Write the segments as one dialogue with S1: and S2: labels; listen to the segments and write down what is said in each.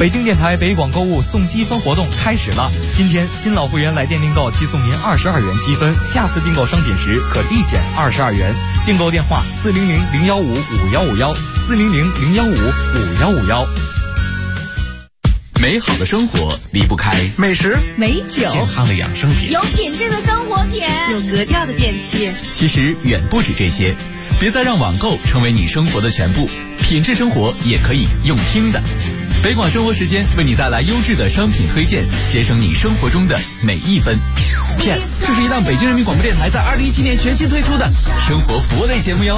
S1: 北京电台北广购物送积分活动开始了，今天新老会员来电订购即送您22元积分，下次订购商品时可立减22元。订购电话400-015-5151，400-015-5151。
S2: 美好的生活离不开
S3: 美食、
S4: 美酒、
S2: 健康的养生品，
S5: 有品质的生活品，
S4: 有格调的电器。
S2: 其实远不止这些，别再让网购成为你生活的全部，品质生活也可以用听的。北广生活时间为你带来优质的商品推荐，节省你生活中的每一分。Yes， 这是一档北京人民广播电台在2017年全新推出的生活服务类节目哟。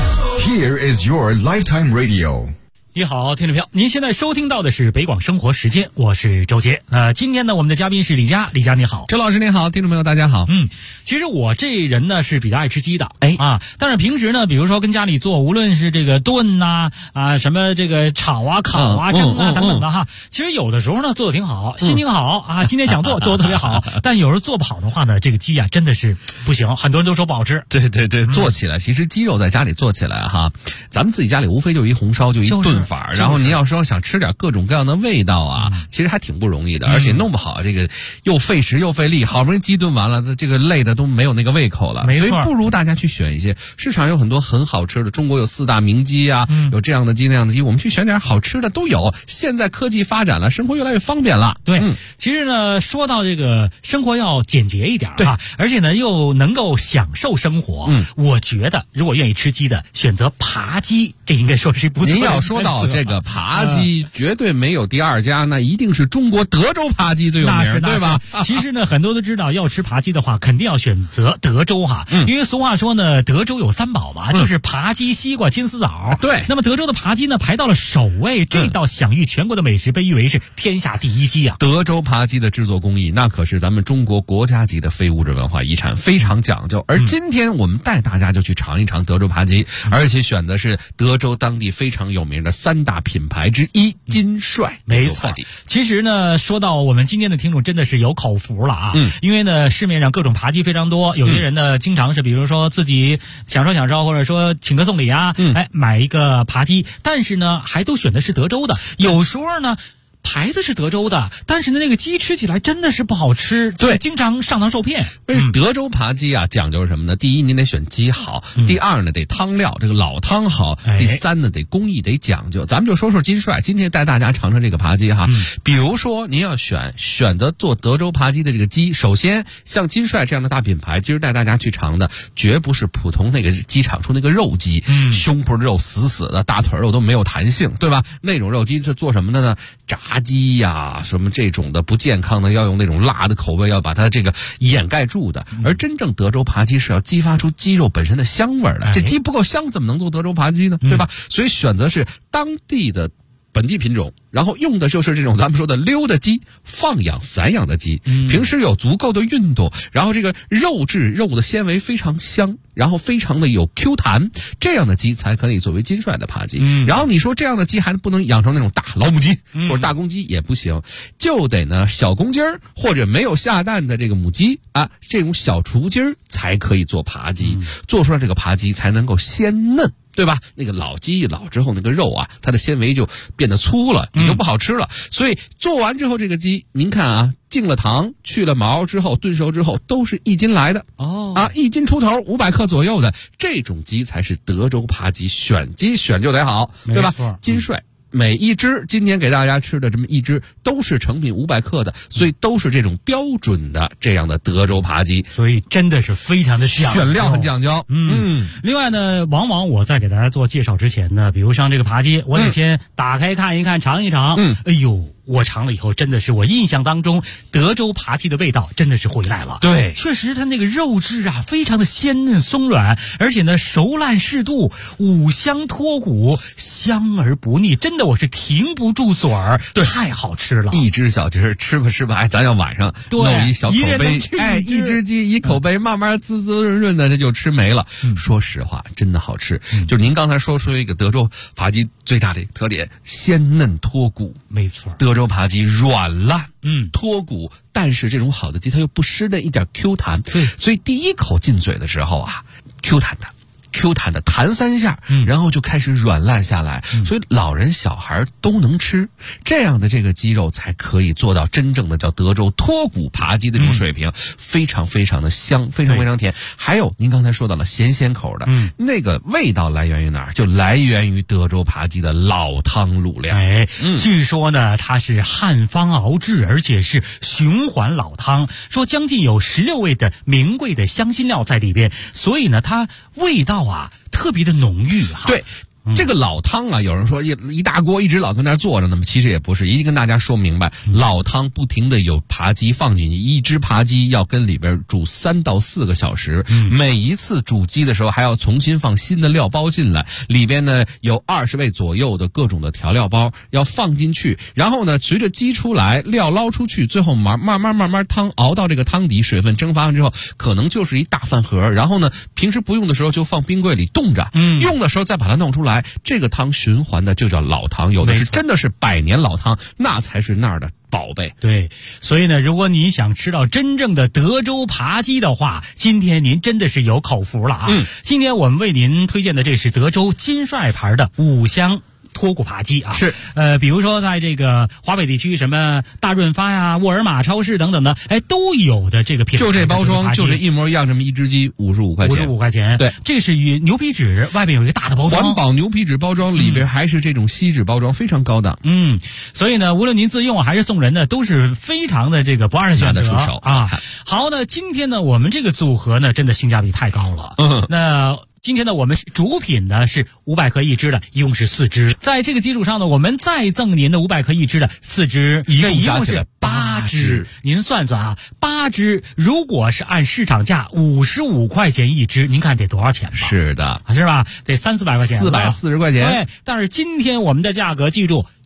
S6: Here is your lifetime radio。
S7: 你好，听众朋友，您现在收听到的是北广生活时间，我是周杰。今天呢，我们的嘉宾是李佳，李佳你好。
S3: 周老师您好，听众朋友大家好。
S7: 其实我这人呢是比较爱吃鸡的，但是平时呢，比如说跟家里做，无论是这个炖呐什么这个炒啊、烤啊、蒸啊等等的哈，其实有的时候呢做的挺好，心情好啊，今天想做的特别好，但有时候做不好的话呢，这个鸡啊真的是不行，很多人都说不好吃。
S3: 对对对，做起来其实鸡肉在家里做起来哈，咱们自己家里无非就一红烧，就一炖法，然后您要说想吃点各种各样的味道啊，其实还挺不容易的，而且弄不好这个又费时又费力，好不容易鸡炖完了，这个累的都没有那个胃口了，所以不如大家去选一些市场有很多很好吃的，中国有4大名鸡啊，有这样的鸡那样的鸡，我们去选点好吃的都有。现在科技发展了，生活越来越方便了。
S7: 对，其实呢，说到这个生活要简洁一点啊，而且呢又能够享受生活，我觉得如果愿意吃鸡的，选择扒鸡，这应该说是不错的。
S3: 您要说到这个扒鸡，绝对没有第二家，那一定是中国德州扒鸡最有名，对吧？
S7: 其实呢，很多都知道，要吃扒鸡的话，肯定要选择德州哈，因为俗话说呢，德州有3宝嘛，就是扒鸡、西瓜、金丝枣。
S3: 对，
S7: 那么德州的扒鸡呢排到了首位，这道享誉全国的美食被誉为是天下第一鸡啊。
S3: 德州扒鸡的制作工艺，那可是咱们中国国家级的非物质文化遗产，非常讲究。而今天我们带大家就去尝一尝德州扒鸡，而且选的是德州当地非常有名的3大品牌之一金帅。
S7: 没错，其实呢，说到我们今天的听众真的是有口福了啊，因为呢市面上各种扒鸡非常多，有些人呢经常是比如说自己享受，或者说请客送礼啊，买一个扒鸡，但是呢还都选的是德州的，有时候呢牌子是德州的，但是呢那个鸡吃起来真的是不好吃，对，经常上当受骗。
S3: 德州扒鸡啊讲究是什么呢？第一您得选鸡好，第二呢得汤料，这个老汤好，第三呢得工艺得讲究。咱们就说说金帅，今天带大家尝尝这个扒鸡哈。比如说您要选择做德州扒鸡的这个鸡，首先像金帅这样的大品牌，今儿带大家去尝的绝不是普通那个鸡场出那个肉鸡，胸脯的肉死死的，大腿肉都没有弹性，对吧？那种肉鸡是做什么的呢？炸鸡呀，什么这种的不健康的，要用那种辣的口味，要把它这个掩盖住的。而真正德州扒鸡是要激发出鸡肉本身的香味的，这鸡不够香，怎么能做德州扒鸡呢？对吧？所以选择是当地的本地品种，然后用的就是这种咱们说的溜的鸡，放养散养的鸡，平时有足够的运动，然后这个肉质肉的纤维非常香，然后非常的有 Q 弹，这样的鸡才可以作为金帅的扒鸡。然后你说这样的鸡还不能养成那种大老母鸡或者大公鸡也不行，就得呢小公鸡儿或者没有下蛋的这个母鸡啊，这种小雏鸡儿才可以做扒鸡，做出来这个扒鸡才能够鲜嫩，对吧？那个老鸡一老之后，那个肉啊，它的纤维就变得粗了，也就不好吃了。所以做完之后，这个鸡，您看啊，进了糖，去了毛之后，炖熟之后，都是1斤来的。1斤出头，500克左右的这种鸡才是德州扒鸡。选鸡选就得好，对吧？金帅。每一只今天给大家吃的这么一只都是成品500克的，所以都是这种标准的这样的德州扒鸡，
S7: 所以真的是非常的
S3: 选料很讲究。
S7: 另外呢，往往我在给大家做介绍之前呢，比如像这个扒鸡，我得先打开看一看，尝一尝。哎呦，我尝了以后，真的是我印象当中德州扒鸡的味道真的是回来了。
S3: 对，
S7: 确实它那个肉质啊，非常的鲜嫩松软，而且呢熟烂适度，五香脱骨，香而不腻，真的我是停不住嘴儿，太好吃了。
S3: 一只小鸡儿吃吧，咱要晚上弄一小口杯，一只鸡一口杯，慢慢滋滋润润的这就吃没了。说实话，真的好吃。就是您刚才说一个德州扒鸡最大的特点，鲜嫩脱骨。
S7: 没错，
S3: 德州扒鸡软烂，脱骨，但是这种好的鸡它又不失的一点 Q 弹，所以第一口进嘴的时候啊，Q 弹的， Q 弹的弹3下，然后就开始软烂下来，所以老人小孩都能吃，这样的这个鸡肉才可以做到真正的叫德州脱骨扒鸡的这种水平，非常非常的香，非常非常甜。还有您刚才说到了咸口的，那个味道来源于哪儿？就来源于德州扒鸡的老汤卤料。
S7: 据说呢，它是汉方熬制，而且是循环老汤，说将近有16味的名贵的香辛料在里边，所以呢，它味道啊特别的浓郁哈。
S3: 对。这个老汤啊，有人说一大锅一直老跟那儿坐着，那么其实也不是，一定跟大家说明白，老汤不停的有扒鸡放进去，一只扒鸡要跟里边煮3到4个小时，每一次煮鸡的时候还要重新放新的料包进来，里边呢有20味左右的各种的调料包要放进去，然后呢随着鸡出来，料捞出去，最后慢慢汤熬到这个汤底，水分蒸发完之后，可能就是一大饭盒，然后呢平时不用的时候就放冰柜里冻着，用的时候再把它弄出来。这个汤循环的就叫老汤，有的是真的是100年老汤，那才是那儿的宝贝。
S7: 对，所以呢，如果你想吃到真正的德州扒鸡的话，今天您真的是有口福了啊！今天我们为您推荐的这是德州金帅牌的5香脱骨扒鸡啊，
S3: 是
S7: 比如说在这个华北地区，什么大润发呀、沃尔玛超市等等的，都有的这个品牌，
S3: 就这包装，就这一模一样，这么一只鸡55块钱，55
S7: 块钱，对，这是与牛皮纸外边有一个大的包装，
S3: 环保牛皮纸包装，里边还是这种锡纸包装，非常高档。
S7: 所以呢，无论您自用还是送人呢，都是非常的这个不二的选择，
S3: 拿得出手
S7: 啊。好，那今天呢，我们这个组合呢，真的性价比太高了。那今天呢，我们主品呢是500克1只的，一共是4只。在这个基础上呢，我们再赠您的500克1只的4只，一共是8只。您算算啊，8只如果是按市场价55块钱1只，您看得多少钱吧？
S3: 是的，
S7: 是吧？得300-400块钱
S3: ，440块钱。
S7: 对，但是今天我们的价格，记住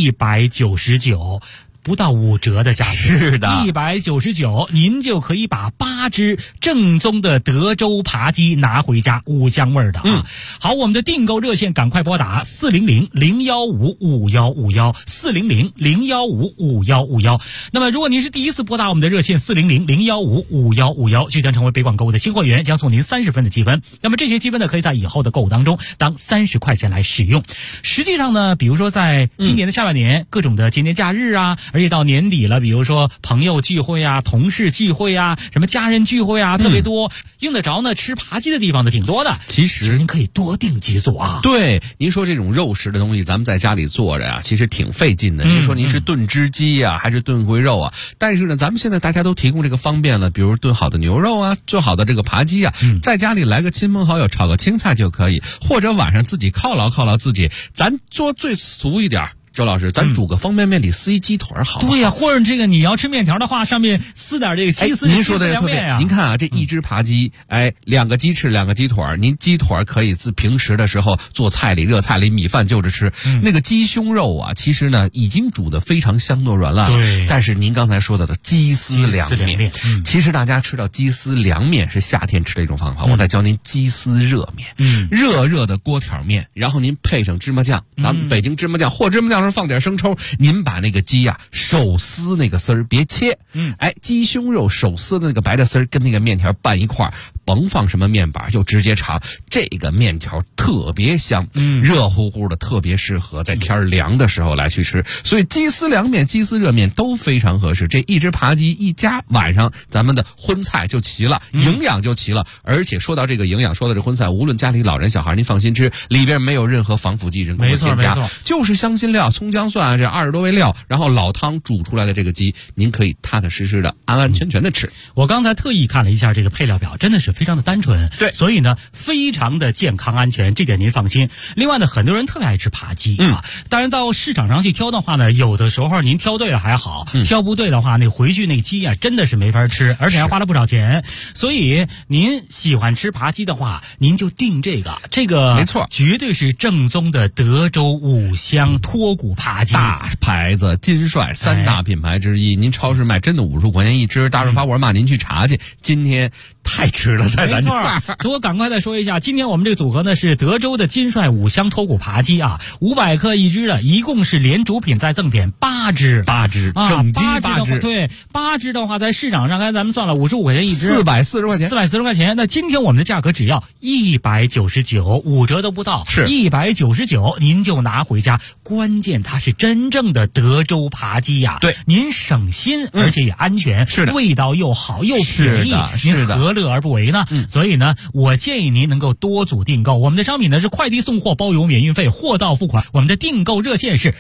S7: 199。不到5折的价格，
S3: 是的
S7: ，199，您就可以把8只正宗的德州扒鸡拿回家，5香味的啊。好，我们的订购热线赶快拨打400-015-5151，400-015-5151。那么，如果您是第一次拨打我们的热线400-015-5151，就将成为北广购物的新会员，将送您30分的积分。那么这些积分呢，可以在以后的购物当中当30块钱来使用。实际上呢，比如说在今年的下半年，各种的节年假日啊。而且到年底了，比如说朋友聚会啊、同事聚会啊、什么家人聚会啊，特别多，用得着呢吃扒鸡的地方呢挺多的。
S3: 其实
S7: 您可以多订几组啊。
S3: 对，您说这种肉食的东西，咱们在家里做着呀，其实挺费劲的。您说您是炖只鸡啊，还是炖回肉啊？但是呢，咱们现在大家都提供这个方便了，比如炖好的牛肉啊，做好的这个扒鸡啊，在家里来个亲朋好友炒个青菜就可以，或者晚上自己犒劳自己，咱做最俗一点。周老师，咱煮个方便面里撕一鸡腿好不好？
S7: 对呀，或者这个你要吃面条的话，上面撕点这个鸡丝。
S3: 您说的特别。您看啊，这一只扒鸡，2个鸡翅，2个鸡腿，您鸡腿可以自平时的时候做菜里、热菜里、米饭就着吃。那个鸡胸肉啊，其实呢已经煮得非常香糯软烂了。
S7: 对。
S3: 但是您刚才说到的鸡丝凉面，其实大家吃到鸡丝凉面是夏天吃的一种方法。我再教您鸡丝热面，热的锅条面，然后您配上芝麻酱，咱们北京芝麻酱或芝麻酱。放点生抽，您把那个鸡啊手撕那个丝儿，别切。鸡胸肉手撕的那个白的丝儿跟那个面条拌一块儿，甭放什么面板，就直接炒。这个面条特别香，热乎乎的，特别适合在天凉的时候来去吃。所以鸡丝凉面、鸡丝热面都非常合适。这一只扒鸡一家晚上，咱们的荤菜就齐了，营养就齐了。而且说到这个营养，说到这荤菜，无论家里老人小孩，您放心吃，里边没有任何防腐剂、人工的添加，就是香辛料。葱姜蒜啊，这20多味料，然后老汤煮出来的这个鸡，您可以踏踏实实的、安安全全的吃。
S7: 我刚才特意看了一下这个配料表，真的是非常的单纯，
S3: 对，
S7: 所以呢，非常的健康安全，这点您放心。另外呢，很多人特别爱吃扒鸡啊，当然到市场上去挑的话呢，有的时候您挑对了还好，挑不对的话，那回去那鸡啊，真的是没法吃，而且还花了不少钱。所以您喜欢吃扒鸡的话，您就订这个
S3: 没错，
S7: 绝对是正宗的德州5香脱骨扒鸡，
S3: 大牌子金帅3大品牌之一。您超市卖真的55块钱1只，大润发沃尔玛您去查去。今天太吃了，在咱这儿。
S7: 所以我赶快再说一下，今天我们这个组合呢是德州的金帅五香脱骨扒鸡啊，500克一只的，一共是连主品再赠品8只，
S3: 整鸡8只。
S7: 对，8只的话在市场上，刚才咱们算了55块钱一只
S3: ，440块钱
S7: ，440块钱。那今天我们的价格只要199，5折都不到，
S3: 是
S7: 199，您就拿回家。关键它是真正的德州扒鸡呀，
S3: 对，
S7: 您省心，而且也安全，
S3: 是的，
S7: 味道又好又便宜，您何乐而不为呢？所以呢，我建议您能够多组订购。我们的商品呢是快递送货包邮免运费，货到付款。我们的订购热线是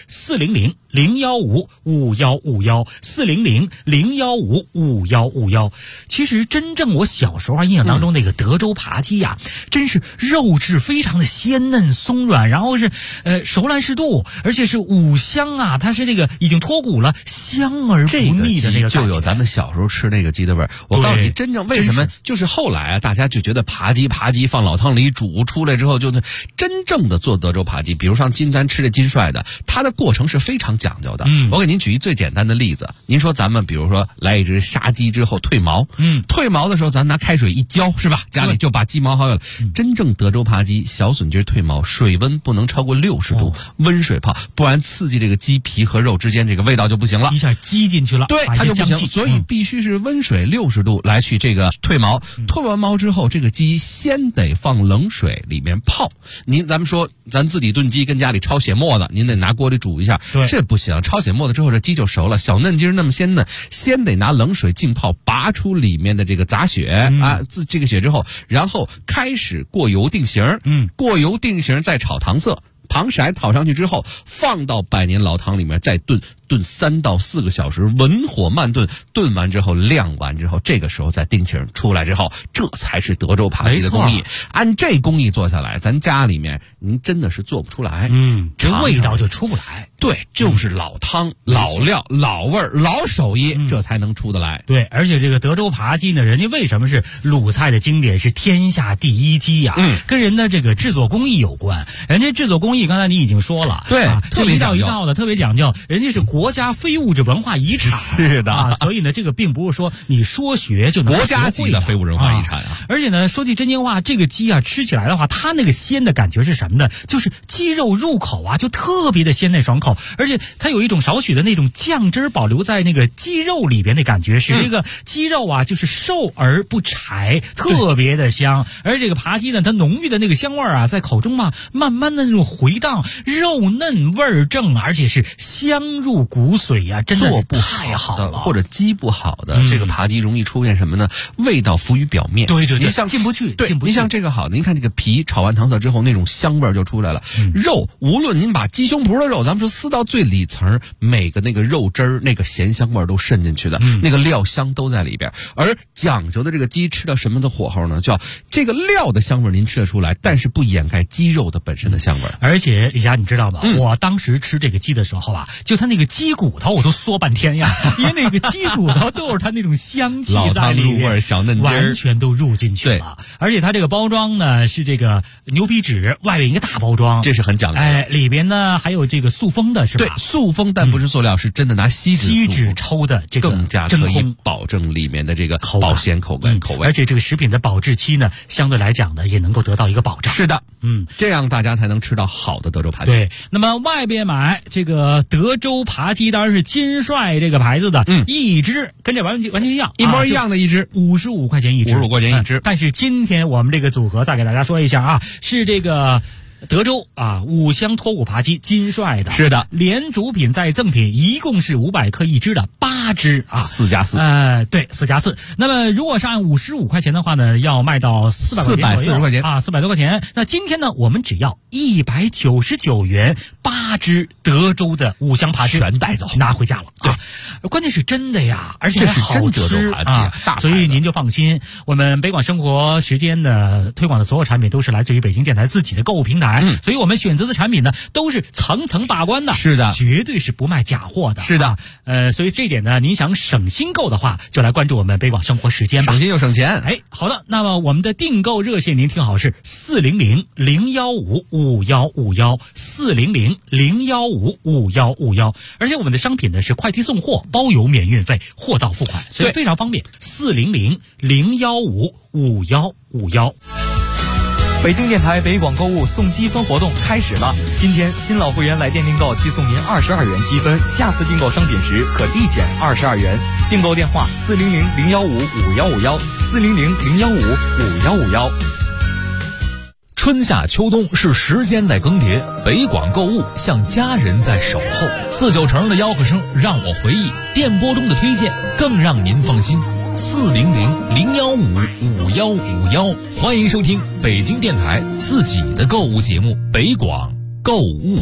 S7: 400-015-5151，400-015-5151。其实真正我小时候印象当中那个德州扒鸡呀，真是肉质非常的鲜嫩松软，然后是熟烂适度，而且是五香啊，它是这个已经脱骨了，香而不腻的那个感觉，
S3: 就有咱们小时候吃那个鸡的味儿。我告诉你，真正为什么就是后来啊，大家就觉得扒鸡放老汤里煮出来之后，就是真正的做德州扒鸡。比如像咱吃的金帅的，它的过程是非常讲究的。我给您举一最简单的例子，您说咱们比如说来一只杀鸡之后退毛，退毛的时候咱拿开水一浇，是吧？家里就把鸡毛好有了。真正德州扒鸡小笋鸡退毛，水温不能超过60度，温水泡，不然刺激这个鸡皮和肉之间这个味道就不行了，
S7: 一下鸡进去了，
S3: 对，它就不行。所以必须是温水60度来去这个退毛。退完毛之后，这个鸡先得放冷水里面泡。咱们说咱自己炖鸡跟家里焯血沫子，您得拿锅里煮一下，这不行。焯血沫子之后，这鸡就熟了，小嫩鸡那么鲜嫩，先得拿冷水浸泡，拔出里面的这个杂血这个血之后，然后开始过油定型，过油定型再炒糖色。糖色炒上去之后，放到百年老汤里面再炖3到4个小时，文火慢炖，炖完之后晾完之后，这个时候再定型出来之后，这才是德州扒鸡的工艺。按这工艺做下来，咱家里面您真的是做不出来，
S7: 这味道就出不来。
S3: 对，就是老汤、老料、老味儿、老手艺，这才能出得来。
S7: 对，而且这个德州扒鸡呢，人家为什么是鲁菜的经典，是天下第一鸡呀？跟人的这个制作工艺有关。人家制作工艺刚才你已经说了，
S3: 对，特别讲究，
S7: 一道的特别讲究，人家是国家非物质文化遗产，
S3: 是的
S7: 所以呢，这个并不是说你说学就能
S3: 国家级的非物质文化遗产
S7: 而且呢，说句真心话，这个鸡啊吃起来的话，它那个鲜的感觉是什么呢？就是鸡肉入口啊，就特别的鲜嫩爽口，而且它有一种少许的那种酱汁保留在那个鸡肉里边的感觉，使这个鸡肉啊就是瘦而不柴，特别的香。而这个扒鸡呢，它浓郁的那个香味啊，在口中嘛，慢慢的那种回荡，肉嫩味儿正，而且是香入骨髓呀，真的
S3: 做不
S7: 太好了。
S3: 或者鸡不好的这个扒鸡容易出现什么呢？味道浮于表面，
S7: 对，
S3: 您像
S7: 进不去。
S3: 对，您像这个好的，您看这个皮炒完糖色之后，那种香味就出来了。肉，无论您把鸡胸脯的肉，咱们说撕到最里层，每个那个肉汁儿、那个咸香味都渗进去的，那个料香都在里边。而讲究的这个鸡吃到什么的火候呢？叫这个料的香味您吃得出来，但是不掩盖鸡肉的本身的香味。
S7: 而且李佳，你知道吗？我当时吃这个鸡的时候啊，就它那个鸡骨头我都嗦半天呀，因为那个鸡骨头都是它那种香气在里面，
S3: 老汤入味，小嫩鸡
S7: 完全都入进去了。而且它这个包装呢是这个牛皮纸，外面一个大包装，
S3: 这是很讲究的。
S7: 里边呢还有这个塑封的，是吧？
S3: 对，塑封，但不是塑料，是真的拿锡纸
S7: 抽的，这个
S3: 更加可以保证里面的这个保鲜口味。
S7: 而且这个食品的保质期呢，相对来讲呢也能够得到一个保障。
S3: 是的，这样大家才能吃到好的德州扒鸡。
S7: 对，那么外边买这个德州扒鸡，当然是金帅这个牌子的，一只跟这完全一样，
S3: 一模一样的一只
S7: ，55块钱一只
S3: ，55块钱一只。
S7: 但是今天我们这个组合再给大家说一下啊，是这个德州五香脱骨扒鸡金帅的，
S3: 是的，
S7: 连主品再赠品，一共是500克一只的8只
S3: 4+4，
S7: 对，4+4。那么如果是按55块钱的话呢，要卖到440块钱400多块钱。那今天呢，我们只要199元，8只德州的五香扒鸡
S3: 全带走，
S7: 拿回家了。对，关键是真的呀，而且还好吃，
S3: 这是真德州扒鸡
S7: 所以您就放心，我们北广生活时间的推广的所有产品都是来自于北京电台自己的购物平台。 台，所以我们选择的产品呢都是层层把关的，
S3: 是的，
S7: 绝对是不卖假货的，
S3: 是的。
S7: 所以这一点呢，您想省心购的话，就来关注我们北广生活时间吧，
S3: 省心又省钱。
S7: 好的，那么我们的订购热线您听好是400-015-5151，400-015-5151，而且我们的商品呢是快递送货，包邮免运费，货到付款，所以非常方便。400-015-5151。
S1: 北京电台北广购物送积分活动开始了，今天新老会员来电订购即送您22元积分，下次订购商品时可立减22元。订购电话400-015-5151，400-015-5151。
S2: 春夏秋冬是时间在更迭，北广购物像家人在守候。49成的吆喝声让我回忆，电波中的推荐更让您放心。400-015-5151，欢迎收听北京电台自己的购物节目《北广购物》。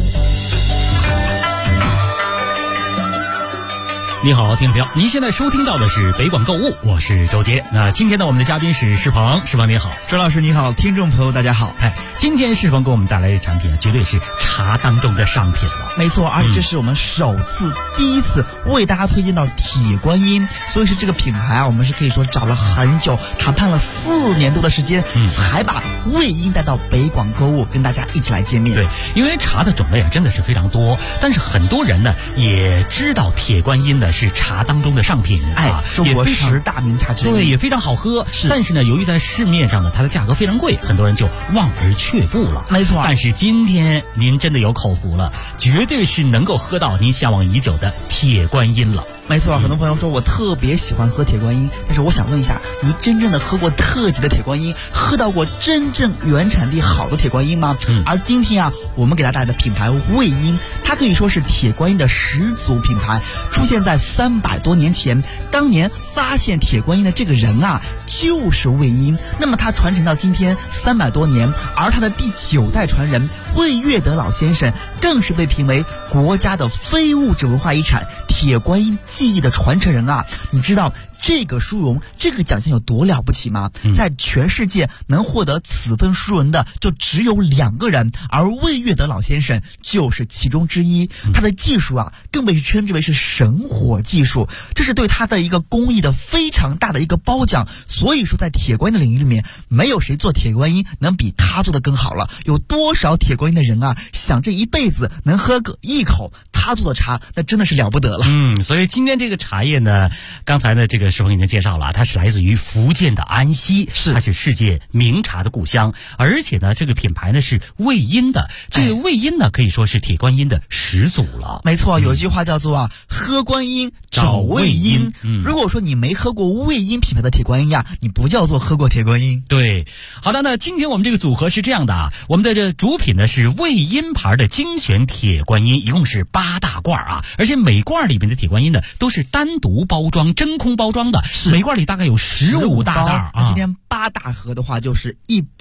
S7: 你好，听众朋友，您现在收听到的是北广购物，我是周杰。那今天呢，我们的嘉宾是世鹏，世鹏你好。
S4: 周老师你好，听众朋友大家好。
S7: 今天世鹏给我们带来的产品啊，绝对是茶当中的上品了。
S4: 没错，而且这是我们第一次为大家推荐到铁观音，所以是这个品牌啊，我们是可以说找了很久，谈判了4年多的时间，才把味音带到北广购物，跟大家一起来见面。
S7: 对，因为茶的种类啊真的是非常多，但是很多人呢也知道铁观音呢是茶当中的上品
S4: 中国10大名茶之一，
S7: 对，也非常好喝。但是呢，由于在市面上呢，它的价格非常贵，很多人就望而却步了。
S4: 没错，
S7: 但是今天您真的有口福了，绝对是能够喝到您向往已久的铁观音了。
S4: 没错，很多朋友说我特别喜欢喝铁观音，但是我想问一下，你真正的喝过特级的铁观音，喝到过真正原产地好的铁观音吗？而今天啊，我们给大家带来的品牌味音，它可以说是铁观音的始祖品牌，出现在300多年前。当年发现铁观音的这个人啊，就是味音。那么他传承到今天300多年，而他的第9代传人魏月德老先生，更是被评为国家的非物质文化遗产铁观音技艺的传承人啊。你知道这个殊荣，这个奖项有多了不起吗？在全世界能获得此份殊荣的就只有2个人，而魏月德老先生就是其中之一。他的技术啊，更被称之为是神火技术，这是对他的一个工艺的非常大的一个褒奖。所以说在铁观音的领域里面，没有谁做铁观音能比他做的更好了。有多少铁观音的人啊，想这一辈子能喝个一口他做的茶，那真的是了不得了。
S7: 所以今天这个茶叶呢，刚才呢这个世鹏已经介绍了，它是来自于福建的安溪，它是世界名茶的故乡，而且呢这个品牌呢是味音的，这个味音呢可以说是铁观音的始祖了。
S4: 没错，有一句话叫做喝观音找味音。如果说你没喝过味音品牌的铁观音呀，你不叫做喝过铁观音。
S7: 对，好的，那今天我们这个组合是这样的啊，我们的这主品呢是味音牌的精选铁观音，一共是8大罐啊，而且每罐里面的铁观音呢都是单独包装真空包装的，每罐里大概有15大袋啊。
S4: 今天8大盒的话就是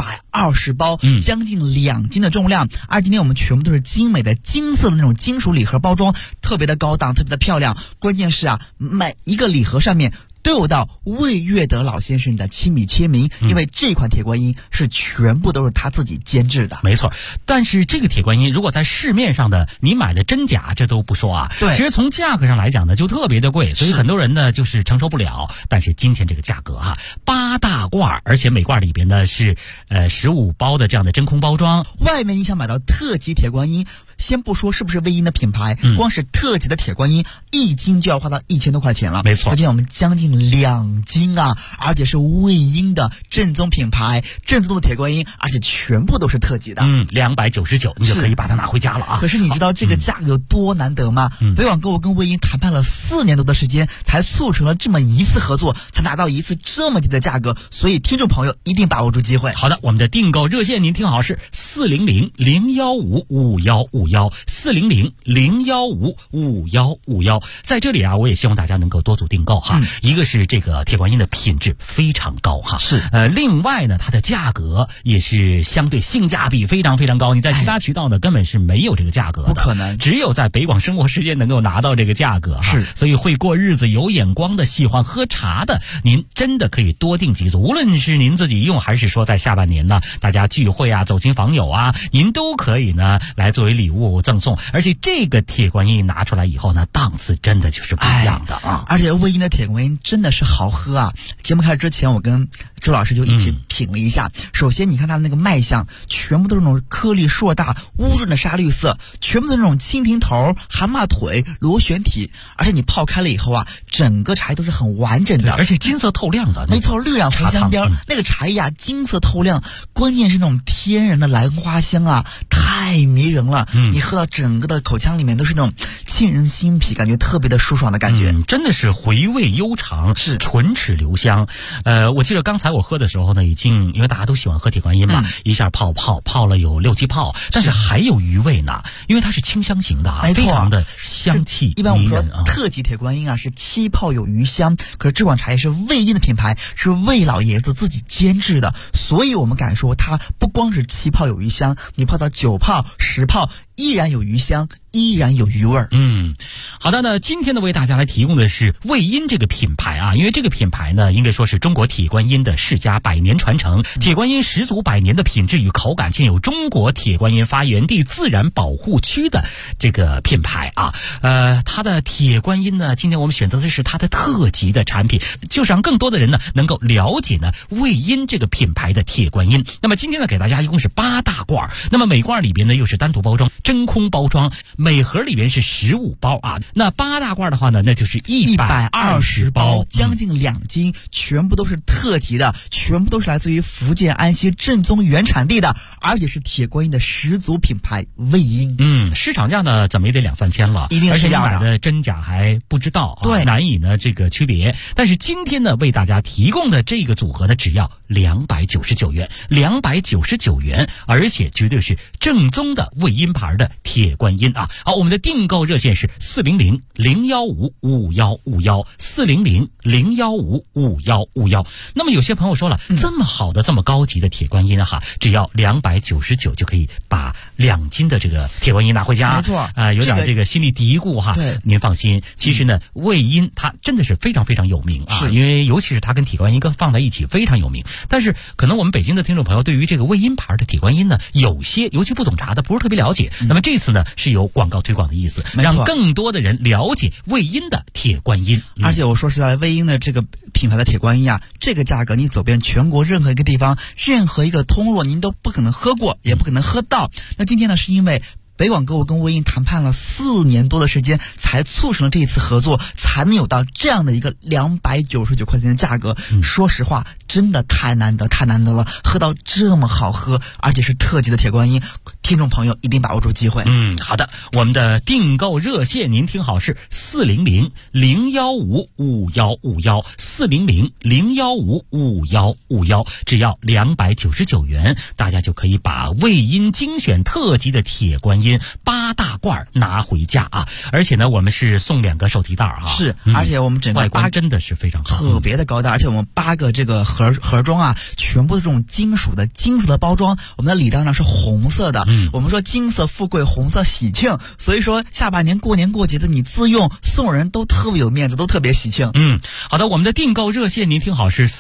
S4: 120包，将近2斤的重量。而今天我们全部都是精美的金色的那种金属礼盒包装，特别的高档，特别的漂亮。关键是啊，每一个礼盒上面都有到魏月德老先生的亲笔签名，因为这款铁观音是全部都是他自己监制的。
S7: 没错，但是这个铁观音如果在市面上的你买的真假这都不说啊，
S4: 对，
S7: 其实从价格上来讲呢就特别的贵，所以很多人呢就是承受不了。但是今天这个价格哈，8大罐，而且每罐里边呢是15包的这样的真空包装。
S4: 外面你想买到特级铁观音，先不说是不是味音的品牌，光是特级的铁观音1斤就要花到1000多块钱了。
S7: 没错，
S4: 而且我们将近2斤啊，而且是味音的正宗品牌，正宗的铁观音，而且全部都是特级的。
S7: 299，你就可以把它拿回家了啊。
S4: 可是你知道这个价格有多难得吗？北广购物跟味音谈判了4年多的时间，才促成了这么一次合作，才拿到一次这么低的价格，所以听众朋友一定把握住机会。
S7: 好的，我们的订购热线您听好是400-015-5151。 ，400-015-5151，在这里啊，我也希望大家能够多组订购哈。一个是这个铁观音的品质非常高哈，
S4: 是
S7: 另外呢，它的价格也是相对性价比非常非常高，你在其他渠道呢根本是没有这个价格的，
S4: 不可能，
S7: 只有在北广生活时间能够拿到这个价格哈。
S4: 是，
S7: 所以会过日子、有眼光的、喜欢喝茶的，您真的可以多订几组，无论是您自己用，还是说在下半年呢，大家聚会啊、走亲访友啊，您都可以呢来作为礼物赠送。而且这个铁观音拿出来以后呢，档次真的就是不一样的啊！
S4: 而且魏音的铁观音真的是好喝啊！节目开始之前，我跟周老师就一起品了一下。首先，你看它的那个卖相，全部都是那种颗粒硕大、乌润的沙绿色，全部都是那种蜻蜓头、蛤蟆腿、螺旋体。而且你泡开了以后啊，整个茶都是很完整的，
S7: 而且金色透亮的。
S4: 没错，绿染回香边，那个茶叶啊，金色透亮，关键是那种天然的兰花香啊，太迷人了。你喝到整个的口腔里面都是那种沁人心脾，感觉特别的舒爽的感觉。
S7: 真的是回味悠长，
S4: 是
S7: 唇齿留香。我记得刚才我喝的时候呢，已经因为大家都喜欢喝铁观音嘛，一下泡了有6-7泡，但是还有余味呢，因为它是清香型的啊，非常的香气
S4: 一般我们说
S7: 迷人啊。
S4: 特级铁观音啊是7泡有余香，可是这款茶叶是魏音的品牌，是魏老爷子自己监制的，所以我们敢说它不光是7泡有余香，你泡到9泡、10泡依然有余香，依然有余味儿。
S7: 好的呢，今天呢为大家来提供的是魏音这个品牌啊，因为这个品牌呢应该说是中国铁观音的世家，100年传承，铁观音十足100年的品质与口感，现有中国铁观音发源地自然保护区的这个品牌啊。它的铁观音呢，今天我们选择的是它的特级的产品，就是让更多的人呢能够了解呢魏音这个品牌的铁观音。那么今天呢给大家一共是8大罐，那么每罐里边呢又是单独包装、真空包装，每盒里边是15包啊。那8大罐的话呢，那就是120包，
S4: 将近2斤，全部都是特级的，全部都是来自于福建安溪正宗原产地的，而且是铁观音的十足品牌魏音。
S7: 市场价呢怎么也得2-3千了，
S4: 一定是这样的，
S7: 而且你买的真假还不知道啊，
S4: 对，
S7: 难以呢这个区别。但是今天呢为大家提供的这个组合呢，只要299元，299元，而且绝对是正宗的魏音牌的铁观音啊！好，我们的订购热线是400-015-5151，400-015-5151。那么有些朋友说了，这么好的、这么高级的铁观音哈，只要299就可以把2斤的这个铁观音拿回家。
S4: 没错，
S7: 有点这个心里嘀咕哈。
S4: 对，
S7: 您放心，其实呢，魏音它真的是非常非常有名啊，因为尤其是它跟铁观音放在一起非常有名。但是可能我们北京的听众朋友对于这个魏音牌的铁观音呢，有些尤其不懂茶的不是特别了解。那么这次呢是有广告推广的意思，让更多的人了解魏音的铁观音。
S4: 而且我说实在，魏音的这个品牌的铁观音啊，这个价格你走遍全国任何一个地方、任何一个通路，您都不可能喝过，也不可能喝到。那今天呢，是因为北广购物跟魏音谈判了4年多的时间，才促成了这一次合作，才能有到这样的一个299块钱的价格。说实话，真的太难得了，喝到这么好喝，而且是特级的铁观音，听众朋友一定把握住机会。
S7: 好的，我们的订购热线您听好是400-015-5151，400-015-5151，只要299元，大家就可以把魏音精选特级的铁观音8大罐拿回家啊！而且呢，我们是送2个手提袋啊，
S4: 是，而且我们整个
S7: 外观真的是非常好，
S4: 特别的高大，而且我们8个这个盒装啊，全部是这种金属的金色的包装，我们的礼袋呢是红色的。我们说金色富贵，红色喜庆，所以说下半年过年过节的你自用送人都特别有面子，都特别喜庆。
S7: 好的，我们的订购热线您听好是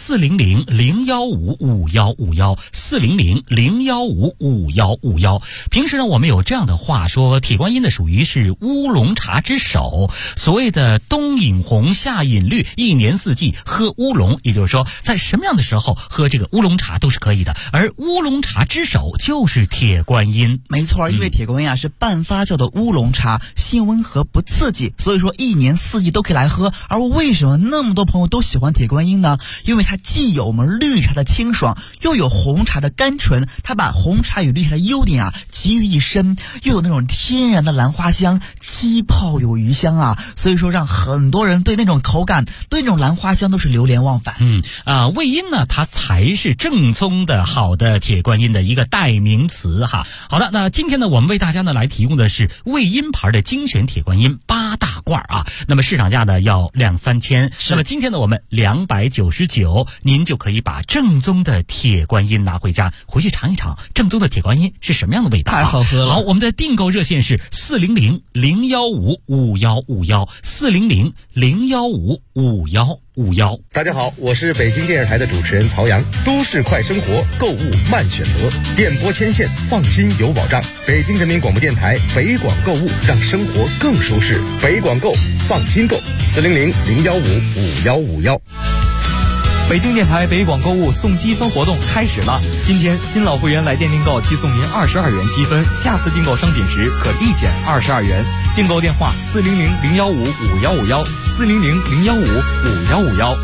S7: 400-015-5151，400-015-5151。平时呢，我们有这样的话说，铁观音呢属于是乌龙茶之首，所谓的冬饮红，夏饮绿，一年四季喝乌龙，也就是说在什么样的时候喝这个乌龙茶都是可以的，而乌龙茶之首就是铁观音。
S4: 没错，因为铁观音啊是半发酵的乌龙茶，性温和不刺激，所以说一年四季都可以来喝。而为什么那么多朋友都喜欢铁观音呢？因为它既有我们绿茶的清爽，又有红茶的甘醇，它把红茶与绿茶的优点啊集于一身，又有那种天然的兰花香，7泡有余香啊，所以说让很多人对那种口感、对那种兰花香都是流连忘返。魏
S7: 音呢，它才是正宗的好的铁观音的一个代名词哈。好。 好的，那今天呢，我们为大家呢来提供的是魏阴牌的精选铁观音8大罐啊，那么市场价呢要2-3千，那么今天呢我们299，您就可以把正宗的铁观音拿回家，回去尝一尝正宗的铁观音是什么样的味道啊。
S4: 太好喝了。
S7: 好，我们的订购热线是400-015-5151，400-015-5151。
S5: 大家好，我是北京电视台的主持人曹阳。都市快生活，购物慢选择，电波牵线，放心有保障。北京人民广播电台北广购物，让生活更舒适。北广购，放心购，400-015-5151。
S1: 北京电台北广购物送积分活动开始了，今天新老会员来电订购即送您22元积分，下次订购商品时可立减22元。订购电话400-015-5151，400-015-5151。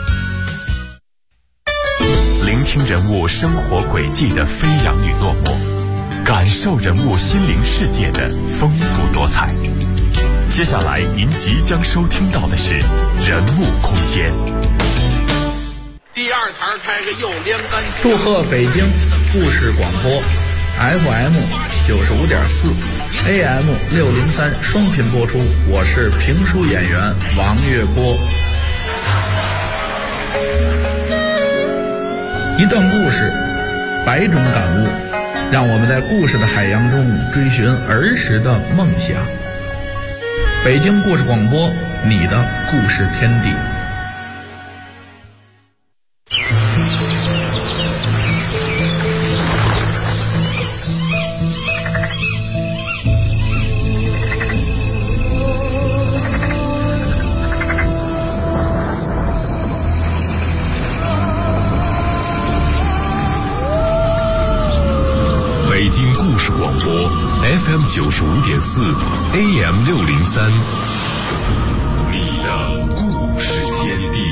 S8: 聆听人物生活轨迹的飞扬与落寞，感受人物心灵世界的丰富多彩。接下来您即将收听到的是人物空间。
S9: 第二台开个右连杆。
S10: 祝贺北京故事广播 FM 95.4 AM 603双频播出，我是评书演员王月波。一段故事，100种感悟，让我们在故事的海洋中追寻儿时的梦想。北京故事广播，你的故事天地。
S8: 北京故事广播 FM 95.4 AM 603，你的故事天地。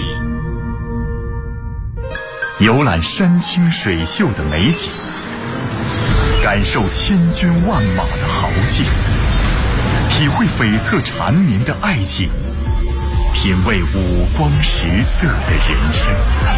S8: 游览山清水秀的美景，感受千军万马的豪气，体会悱恻缠绵的爱情，品味五光十色的人生。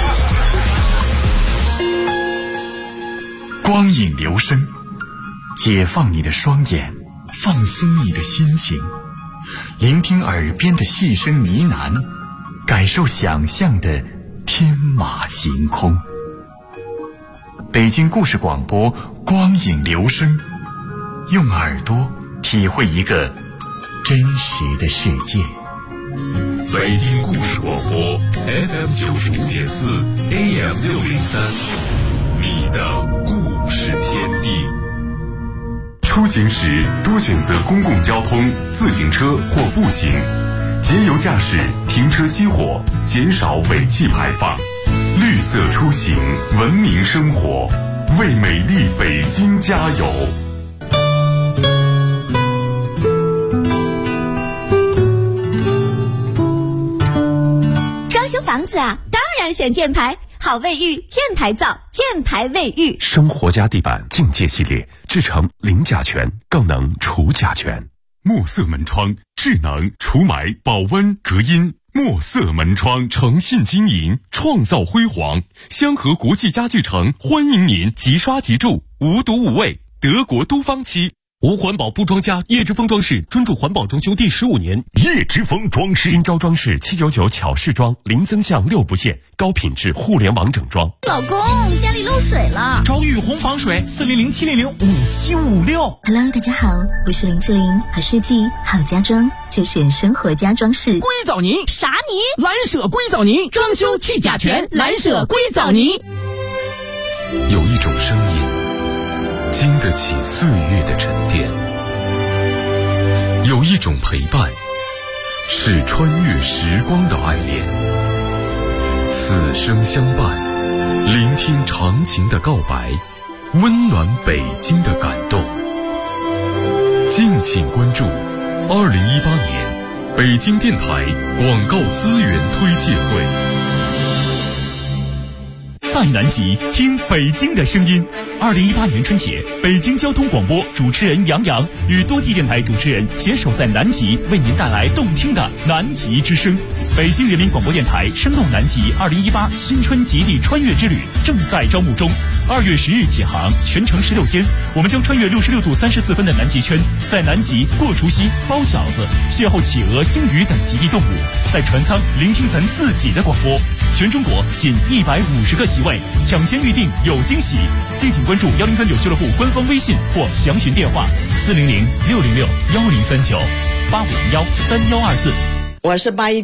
S8: 光影流声，解放你的双眼，放松你的心情，聆听耳边的细声呢喃，感受想象的天马行空。北京故事广播，光影流声，用耳朵体会一个真实的世界。北京故事广播 FM 95.4 AM 603，你的故事天地。出行时多选择公共交通、自行车或步行，节油驾驶，停车熄火，减少尾气排放。绿色出行，文明生活，为美丽北京加油！
S11: 装修房子啊，当然选箭牌。好卫浴，箭牌造，箭牌卫浴。
S8: 生活家地板境界系列，制成零甲醛，更能除甲醛。墨色门窗，智能除霾、保温、隔音。墨色门窗，诚信经营，创造辉煌。香河国际家具城欢迎您即刷即住，无毒无味，德国都方漆。无环保不装家，叶之峰装饰专注环保装修第15年。叶之峰装饰，新招装饰799巧饰装，零增项6不限，高品质互联网整装。
S11: 老公，家里漏水了，
S1: 找雨虹防水，400-700-5756。
S12: Hello， 大家好，我是林志玲，好设计好家装就选生活家装饰。
S13: 硅藻泥
S11: 啥泥？
S13: 蓝舍硅藻泥，装修去甲醛，蓝舍硅藻泥。
S8: 有一种声音，经得起岁月的沉淀；有一种陪伴，是穿越时光的爱恋。此生相伴，聆听长情的告白，温暖北京的感动。敬请关注2018年北京电台广告资源推介会。
S14: 在南极听北京的声音。2018年春节，北京交通广播主持人杨洋与多地电台主持人携手在南极，为您带来动听的南极之声。北京人民广播电台生动南极2018新春极地穿越之旅正在招募中， 2月10日起航，全程16天，我们将穿越66度34分的南极圈，在南极过除夕、包饺子，邂逅企鹅、鲸鱼等极地动物，在船舱聆听咱自己的广播。全中国仅150个席位，抢先预定有惊喜。敬请关注1039俱乐部官方微信或详询电话400-606-1039，8501-3124。
S15: 我是81